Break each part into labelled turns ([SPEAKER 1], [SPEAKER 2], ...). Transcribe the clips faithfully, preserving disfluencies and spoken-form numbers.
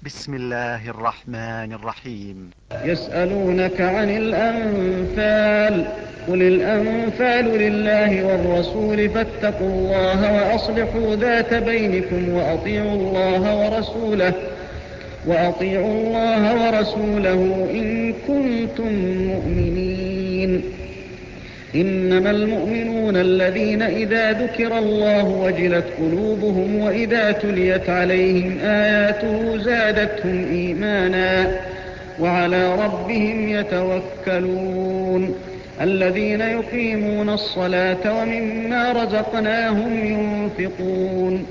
[SPEAKER 1] بسم الله الرحمن الرحيم.
[SPEAKER 2] يسألونك عن الأنفال، قل الأنفال لله والرسول فاتقوا الله وأصلحوا ذات بينكم وأطيعوا الله ورسوله وأطيعوا الله ورسوله إن كنتم مؤمنين. إنما المؤمنون الذين إذا ذكر الله وجلت قلوبهم وإذا تليت عليهم آياته زادتهم إيمانا وعلى ربهم يتوكلون. الذين يقيمون الصلاة ومما رزقناهم ينفقون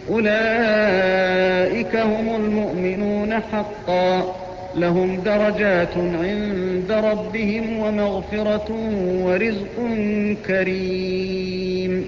[SPEAKER 2] أولئك هم المؤمنون حقا، لهم درجات عند ربهم ومغفرة ورزق كريم.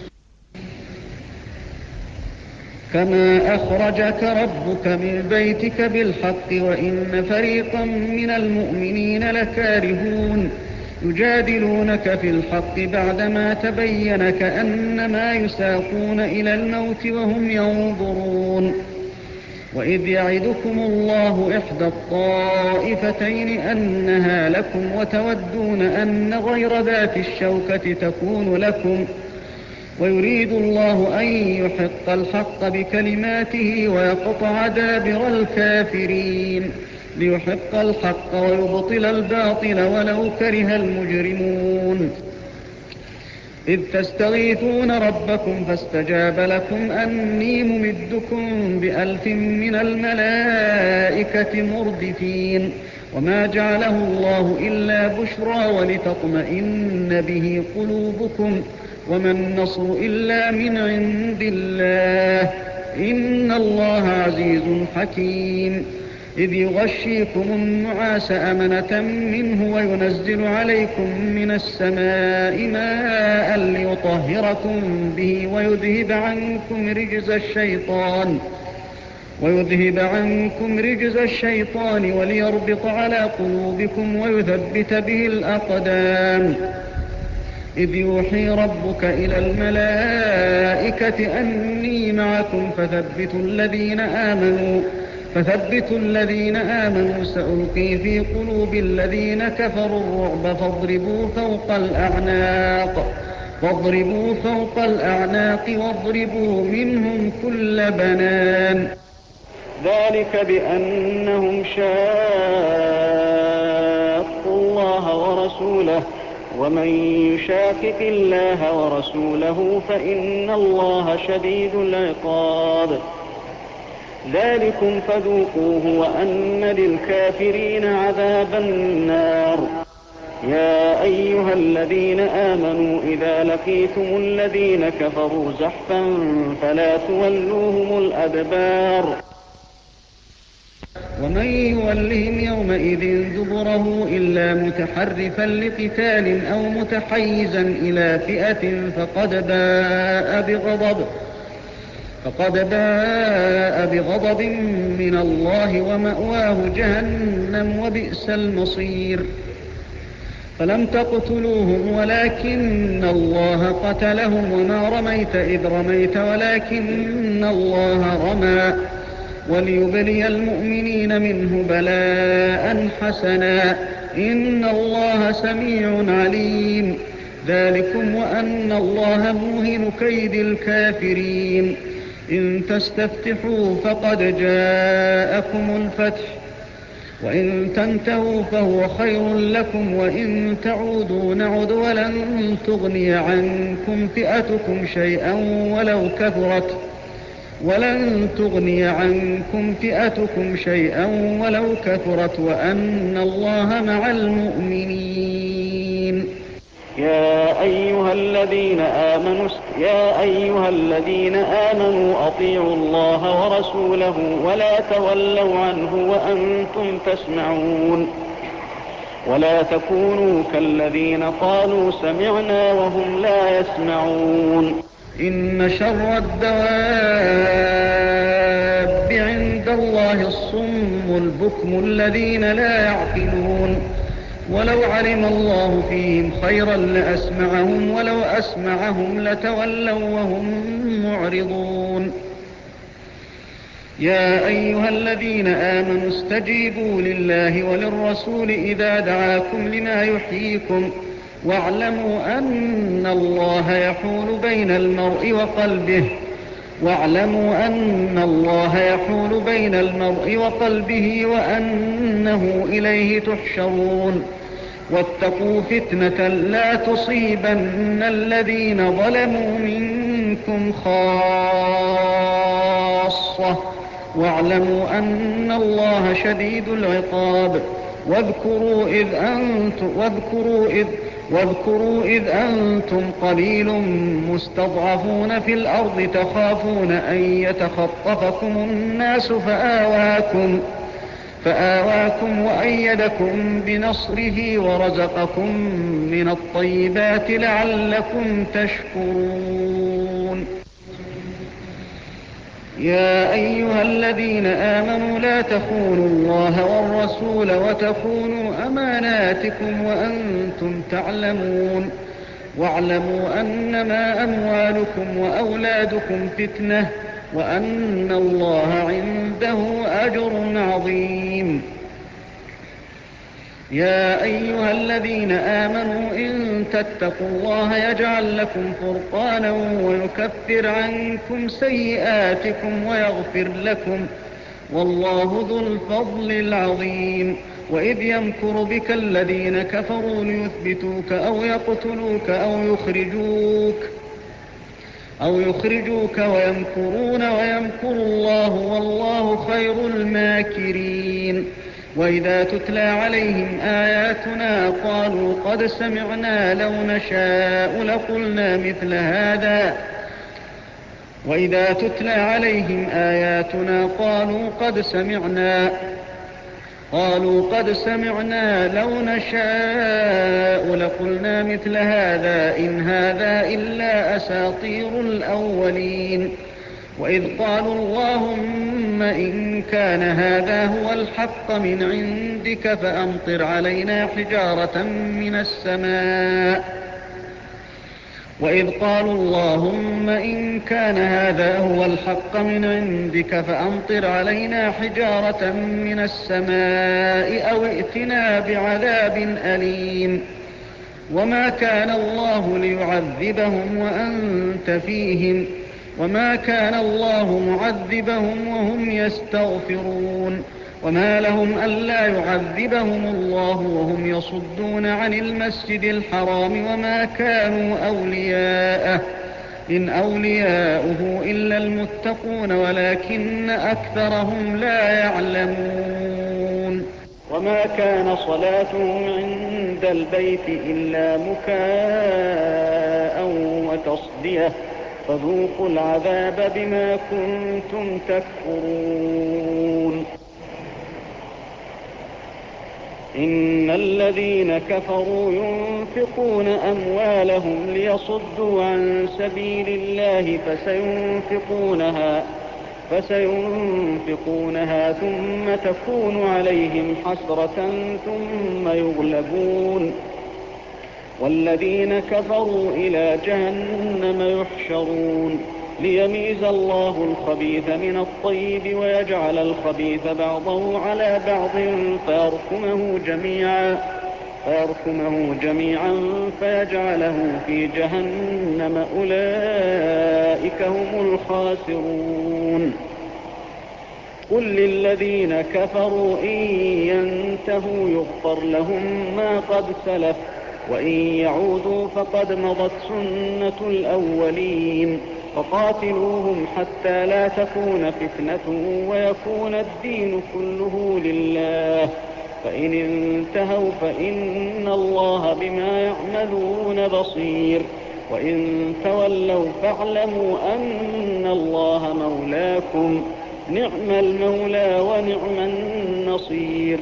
[SPEAKER 2] كما أخرجك ربك من بيتك بالحق وإن فريقا من المؤمنين لكارهون يجادلونك في الحق بعدما تبين كأنما يساقون إلى الموت وهم ينظرون. وإذ يعدكم الله إحدى الطائفتين أنها لكم وتودون أن غير ذات الشوكة تكون لكم، ويريد الله أن يحق الحق بكلماته ويقطع دابر الكافرين ليحق الحق ويبطل الباطل ولو كره المجرمون. إذ تستغيثون ربكم فاستجاب لكم أني ممدكم بألف من الملائكة مردفين. وما جعله الله إلا بشرى ولتطمئن به قلوبكم وما النصر إلا من عند الله إن الله عزيز حكيم. إذ يغشيكم النعاس أمنة منه وينزل عليكم من السماء ماء ليطهركم به ويذهب عنكم رجز الشيطان ويذهب عنكم رجز الشيطان وليربط على قلوبكم ويثبت به الأقدام. إذ يوحي ربك إلى الملائكة أني معكم فثبتوا الذين آمنوا فثبتوا الذين آمنوا سألقي في قلوب الذين كفروا الرعب فاضربوا فوق الأعناق فاضربوا فوق الأعناق واضربوا منهم كل بنان. ذلك بأنهم شاقوا الله ورسوله ومن يشاقق الله ورسوله فإن الله شديد العقاب. ذلكم فذوقوه وأن للكافرين عذاب النار. يا أيها الذين آمنوا إذا لقيتم الذين كفروا زحفا فلا تولوهم الأدبار. ومن يولهم يومئذ دبره إلا متحرفا لقتال أو متحيزا إلى فئة فقد باء بغضب فقد باء بغضب من الله ومأواه جهنم وبئس المصير. فلم تقتلوهم ولكن الله قتلهم وما رميت إذ رميت ولكن الله رمى وليبلي المؤمنين منه بلاء حسنا إن الله سميع عليم. ذلكم وأن الله موهن كيد الكافرين. إن تستفتحوا فقد جاءكم الفتح وإن تنتهوا فهو خير لكم وإن تعودوا نعد ولن تغني عنكم فئتكم شيئا ولو كثرت ولن تغني عنكم فئتكم شيئا ولو كثرت وأن الله مع المؤمنين. يا أيها الذين آمنوا يا أيها الذين آمنوا أطيعوا الله ورسوله ولا تولوا عنه وأنتم تسمعون. ولا تكونوا كالذين قالوا سمعنا وهم لا يسمعون. إن شر الدواب عند الله الصم البكم الذين لا يعقلون. ولو علم الله فيهم خيرا لأسمعهم ولو أسمعهم لتولوا وهم معرضون. يا أيها الذين آمنوا استجيبوا لله وللرسول إذا دعاكم لما يحييكم واعلموا أن الله يحول بين المرء وقلبه واعلموا أن الله يحول بين المرء وقلبه وأنه إليه تحشرون واتقوا فتنة لا تصيبن الذين ظلموا منكم خاصة واعلموا أن الله شديد العقاب واذكروا إذ أنتم واذكروا إذ واذكروا إذ أنتم قليل مستضعفون في الأرض تخافون أن يتخطفكم الناس فآواكم فآواكم وأيدكم بنصره ورزقكم من الطيبات لعلكم تشكرون. يا أيها الذين آمنوا لا تخونوا الله والرسول وتخونوا أماناتكم وأنتم تعلمون واعلموا أنما أموالكم وأولادكم فتنة وأن الله عنده أجر عظيم. يا أيها الذين آمنوا إن تتقوا الله يجعل لكم فرقانا ويكفر عنكم سيئاتكم ويغفر لكم والله ذو الفضل العظيم. وإذ يمكر بك الذين كفروا ليثبتوك أو يقتلوك أو يخرجوك أو يخرجوك ويمكرون ويمكر الله والله خير الماكرين. وإذا تتلى عليهم آياتنا قالوا قد سمعنا لو نشاء لقلنا مثل هذا وإذا تتلى عليهم آياتنا قالوا قد سمعنا قالوا قد سمعنا لو نشاء لقلنا مثل هذا إن هذا إلا أساطير الأولين. وإذ قالوا اللهم إن كان هذا هو الحق من عندك فأمطر علينا حجارة من السماء وإذ قالوا اللهم إن كان هذا هو الحق من عندك فأمطر علينا حجارة من السماء أو ائتنا بعذاب أليم. وما كان الله ليعذبهم وأنت فيهم وما كان الله معذبهم وهم يستغفرون. وما لهم ألا يعذبهم الله وهم يصدون عن المسجد الحرام وما كانوا أولياءه إن أولياؤه إلا المتقون ولكن أكثرهم لا يعلمون. وما كان صلاتهم عند البيت إلا مكاء وتصدية فذوقوا العذاب بما كنتم تكفرون. إن الذين كفروا ينفقون أموالهم ليصدوا عن سبيل الله فسينفقونها فسينفقونها ثم تكون عليهم حسرة ثم يغلبون والذين كفروا إلى جهنم يحشرون ليميز الله الخبيث من الطيب ويجعل الخبيث بعضه على بعض فيركمه جميعا فيركمه جميعا فيجعله في جهنم أولئك هم الخاسرون. قل للذين كفروا إن ينتهوا يغفر لهم ما قد سلف وإن يعودوا فقد مضت سنة الأولين فقاتلوهم حتى لا تكون فتنة ويكون الدين كله لله فإن انتهوا فإن الله بما يعملون بصير وإن تولوا فاعلموا أن الله مولاكم نعم المولى ونعم النصير.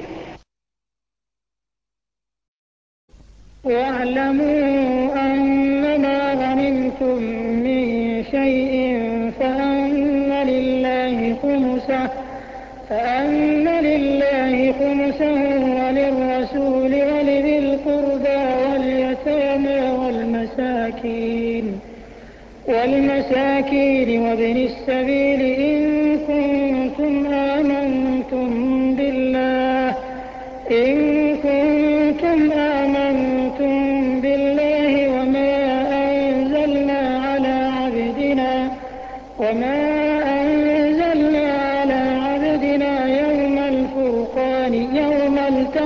[SPEAKER 3] واعلموا أنما غنمتم من شيء فأن لله خمسه فأن لله خمسه وللرسول ولذي القربى واليتامى والمساكين والمساكين وابن السبيل إن كنتم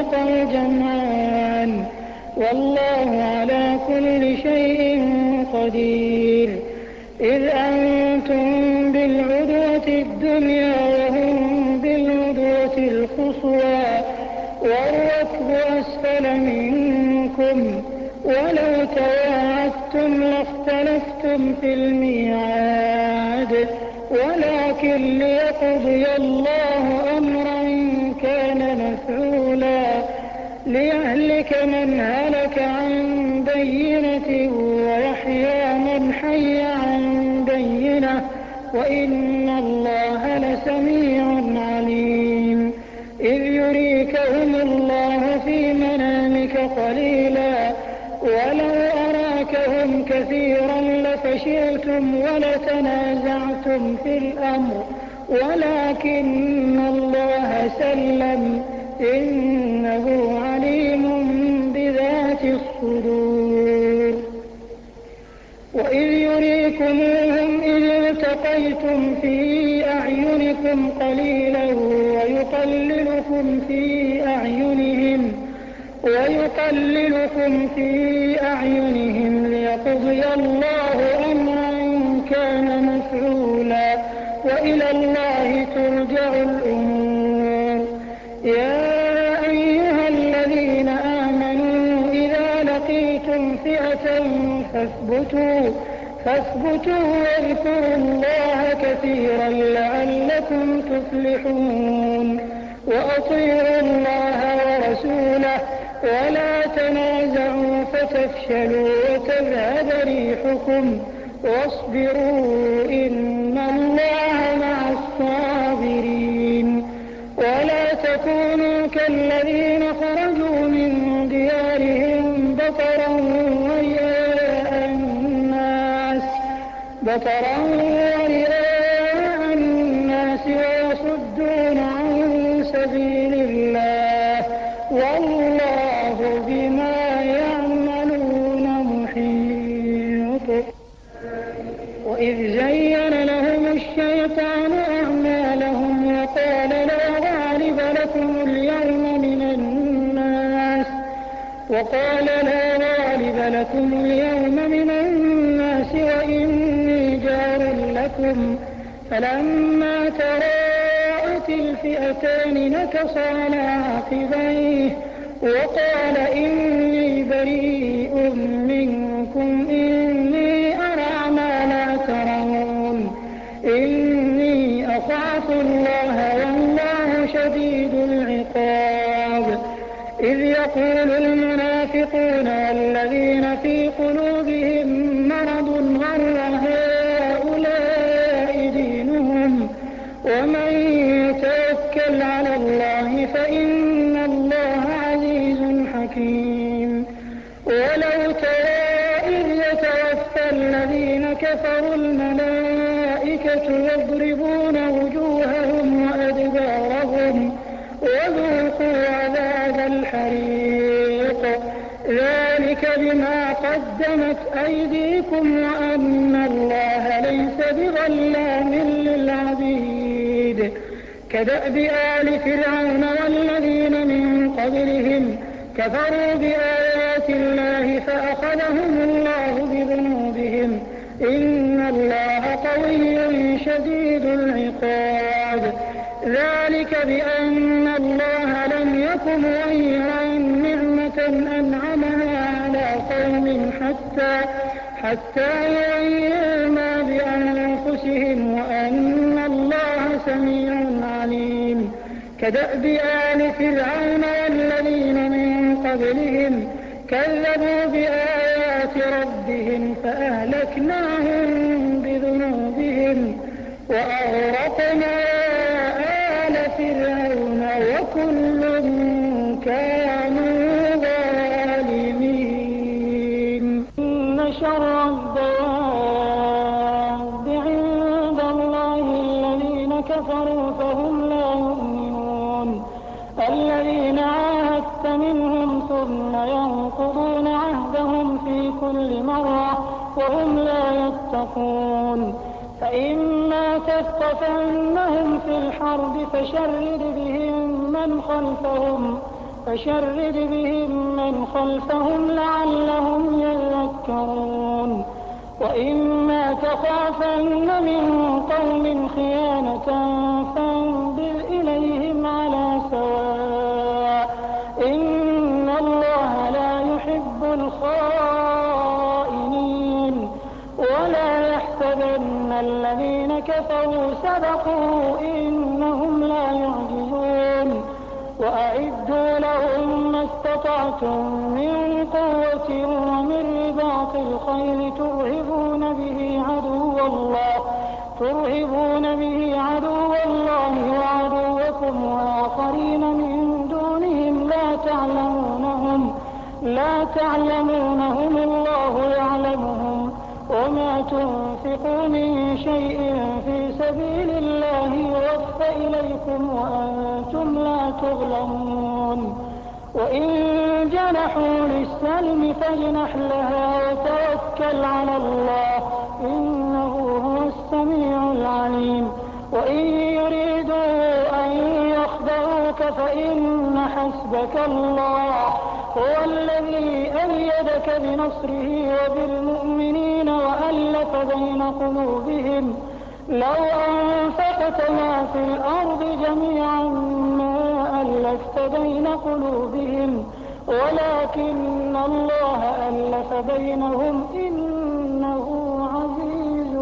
[SPEAKER 3] التقى الجمعان والله على كل شيء قدير. إذ أنتم بالعدوة الدنيا وهم بالعدوة القصوى والركب أسفل منكم ولو تواعدتم لاختلفتم في الميعاد ولكن ليقضي الله أمرا كان مفعولا ليهلك من هلك عن بينة ويحيى من حي عن بينة وإن الله لسميع عليم. إذ يريكهم الله في منامك قليلا ولو أراكهم كثيرا لفشلتم ولتنازعتم في الأمر ولكن الله سلم إنه عليم بذات الصدور. وإذ يريكموهم إذ التقيتم في أعينكم قليلا ويقللكم في أعينهم ويقللكم في أعينهم ليقضي الله أمرا كان مفعولا وإلى الله ترجع الأمور. يا أيها الذين آمنوا إذا لقيتم فئة فاثبتوا فاثبتوا واذكروا الله كثيرا لعلكم تفلحون. وأطيعوا الله ورسوله ولا تنازعوا فتفشلوا وتذهب ريحكم واصبروا إن الله مع الصابرين. ولا تكونوا كالذين خرجوا من ديارهم بطرا ورئاء الناس بطرا ورئاء الناس ويصدون عن سبيل الله والله بما يعملون محيط. وإذ زين لهم الشيطان أعمالهم وقال لا غالب لكم اليوم من الناس وقال لا غالب لكم اليوم من الناس وإني جار لكم فلما تراءت الفئتان نكص على عقبيه وقال إني بريء منكم إني أرى ما لا ترون إني أخاف الله والله شديد العقاب. إذ يقول المنافقون والذين في قلوبهم مرض غر هؤلاء دينهم ومن يتوكل على الله فإن الله عزيز حكيم. ولو ترى إذ يتوفى الذين كفروا الملائكة يضربون وجوههم وأدبارهم وذوقوا عذاب الحريق ذلك بما قدمت أيديكم وأن الله ليس بظلام للعبيد. كدأب آل فرعون والذين من قبلهم كفروا بآيات الله فأخذهم الله بذنوبهم إن الله قوي شديد العقاب. ذلك بأن الله لم يكن غيرا نعمة أنعمها على قوم حتى حتى يغيروا ما بأنفسهم وأن الله سميع عليم. كدأب آل فرعون والذين من قبلهم كذبوا بآيات ربهم فأهلكناهم بذنوبهم وأغرقنا آل فرعون وكل كانوا ظالمين. إن شر الدواب عند الله الذين كفروا فهم لا يؤمنون الذين عاهدت منهم ثم ينقضون عهدهم في كل مرة وهم لا يتقون. فإما تثقفنهم في الحرب فشرد بهم من خلفهم فشرد بهم من خلفهم لعلهم يذكرون وإما تخافن من قوم خيانة فانبذ إليهم على سواء إن الله لا يحب الخائنين ولا يحسبن الذين كفروا سبقوا إنهم لا يعجزون وأعدوا لهم ما استطعتم من قوة ومن رباط الخيل ترهبون به عدو الله ترهبون به عدو الله وعدوكم وآخرين من دونهم لا تعلمونهم لا تعلمونهم الله يعلمهم وما تنفقوا من شيء في سبيل الله يوفى إليكم وأنتم لا تظلمون وإن جنحوا للسلم فاجنح لها وتوكل على الله إنه هو السميع العليم وإن يريدوا أن يخدعوك فإن حسبك الله هو الذي أيدك بنصره وبالمؤمنين وألف بين قلوبهم لو أنفقت ما في الأرض جميعا ما ألفت بين قلوبهم ولكن الله ألف بينهم إنه عزيز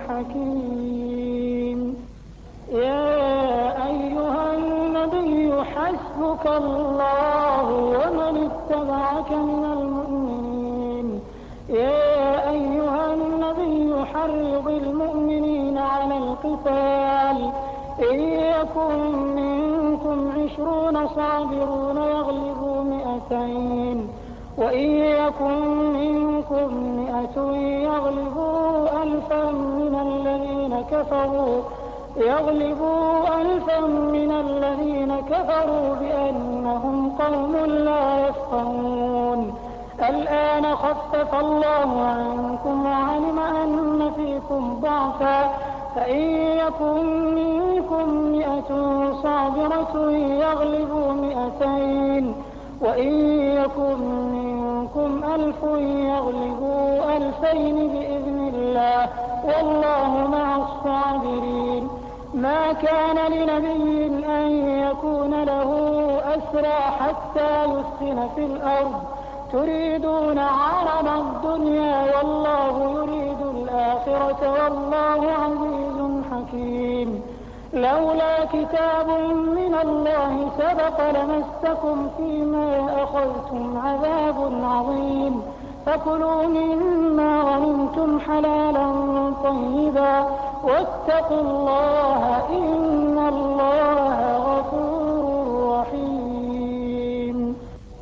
[SPEAKER 3] حكيم يا أيها النبي حسبك الله ومن اتبعك من المؤمنين يا أيها النبي حرض المؤمنين على القتال إن يكن منكم عشرون صابرون يغلبوا مئتين وإن يكن منكم مئة يغلبوا ألفا من الذين كفروا يغلبوا ألفا من الذين كفروا بأنهم قوم لا يفقهون الآن خفف الله عنكم وعلم أن فيكم ضعفا فإن يكن منكم مئة صابرة يغلبوا مئتين وإن يكن منكم ألف يغلبوا ألفين بإذن الله والله مع الصابرين ما كان لنبي أن يكون له أسرى حتى يسخن في الأرض تريدون عرض الدنيا والله يريد الآخرة والله عزيز حكيم لولا كتاب من الله سبق لمسكم فيما أخذتم عذاب عظيم فكلوا مما غنمتم حلالا طيبا واتقوا الله إن الله غفور رحيم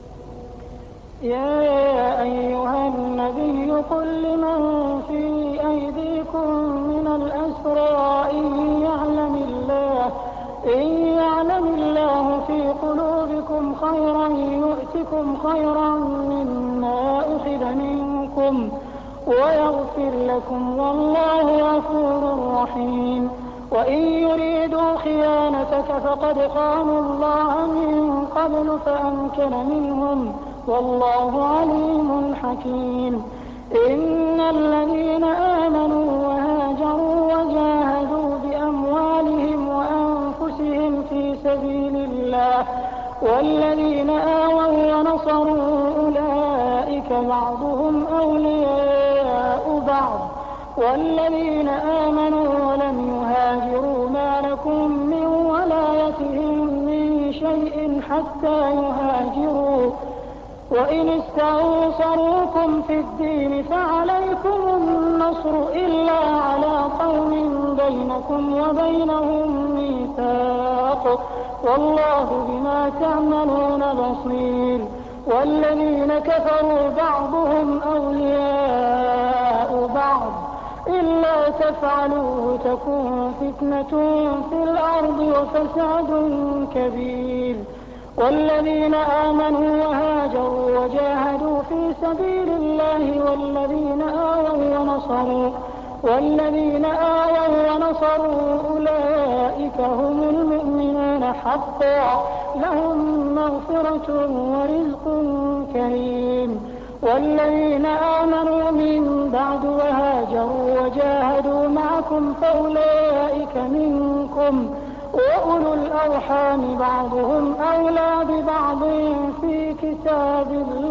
[SPEAKER 3] يا أيها النبي قل لمن في أيديكم من الأسرى إن يعلم الله إن يعلم الله في قلوبكم خيرا يؤتكم خيرا مما أخذ منكم ويغفر لكم والله غفور رحيم وإن يريدوا خيانتك فقد خانوا الله من قبل فأمكن منهم والله عليم حكيم إن الذين آمنوا وهاجروا وجاهدوا بأموالهم وأنفسهم في سبيل الله والذين آووا ونصروا أولئك بعضهم أولياء بعض والذين آمنوا ولم يهاجروا ما لكم من ولايتهم من شيء حتى يهاجروا وإن استنصروكم في الدين فعليكم النصر إلا على قوم بينكم وبينهم ميثاق والله بما تعملون بصير والذين كفروا بعضهم أولياء بعض إلا تفعلوا تكون فتنة في الأرض وفساد كبير والذين آمنوا وهاجروا وجاهدوا في سبيل الله والذين آووا ونصروا والذين آووا ونصروا أولئك هم المؤمنون حقا لهم مغفرة ورزق كريم. والذين آمنوا من بعد وهاجروا وجاهدوا معكم فأولئك منكم، وأولو الأرحام بعضهم أولى ببعض في كتاب الله